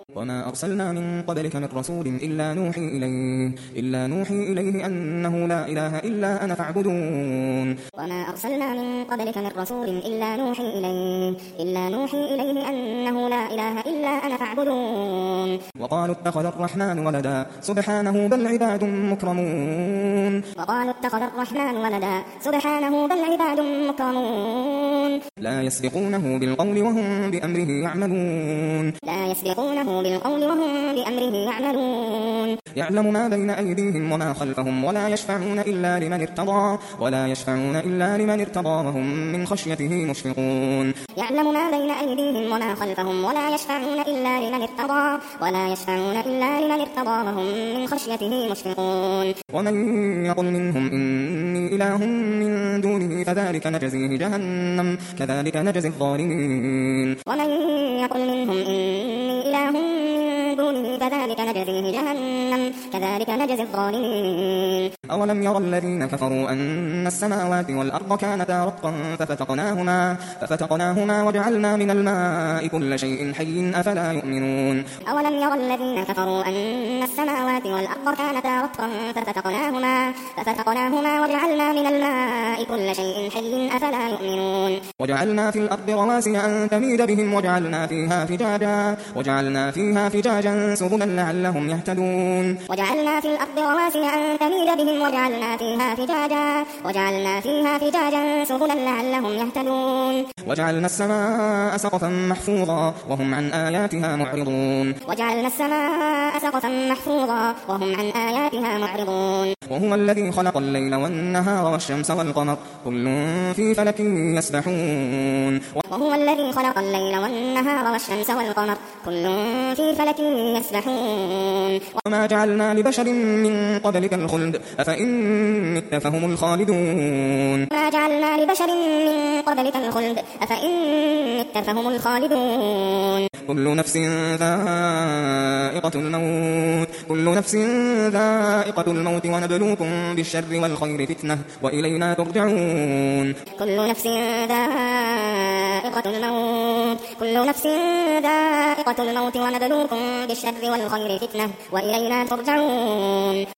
وما أرسلنا من قبلك من رسول إلا نوحي إليه أنه لا إله إلا أنا فاعبدون وما أرسلنا من قبلك من رسول إلا نوحي إليه أنه لا إله إلا أنا فاعبدون وقالوا اتخذ الرحمن ولدا سبحانه بل عباد مكرمون لا يسبقونه بالقول وهم بأمره يعملون يعلم ما بين أيديهم وما خلفهم ولا يشفعون إلا لمن ارتضى وهم من خشيته مشفقون يعلم ما بين أيديهم وما خلفهم ولا يشفعون إلا لمن ارتضى وهم من خشيته مشفقون ومن يقل منهم إني إله من دونه فذلك نجزيه جهنم كذلك نجزي الظالمين ومن يقل منهم إني إله من دونه فذلك نجزيه جهنم كذلك نجزي الظالمين أولم يرى الذين كفروا أن السماوات والأرض كانتا رتقا ففتقناهما وجعلنا من الماء كل شيء حي أفلا يؤمنون أولم يرى الذين كفروا أن السماوات والأرض كانتا رتقا ففتقناهما وجعلنا من الماء كل شيء حي أفلا يؤمنون وجعلنا في الأرض رواسي أن تميد بهم وجعلنا فيها فجاجا سبلا لعلهم يهتدون وجعلنا في الأرض رواسي أن تميد بهم وجعلنا فيها فجاجا سبلا لعلهم يهتدون وجعلنا السماء سقفا محفوظا وهم عن آياتها معرضون وهو الذي خلق الليل والنهار والشمس والقمر كل في فلك يسبحون وما جعلنا لبشر من قبلك الخلد أفإن مت فهم الخالدون كل نفس ذائقة الموت ونبلوكم بالشر والخير فتنة وإلينا ترجعون كل نفس ذائقة الموت ونبلوكم بالشر والخير فتنة وإلينا ترجعون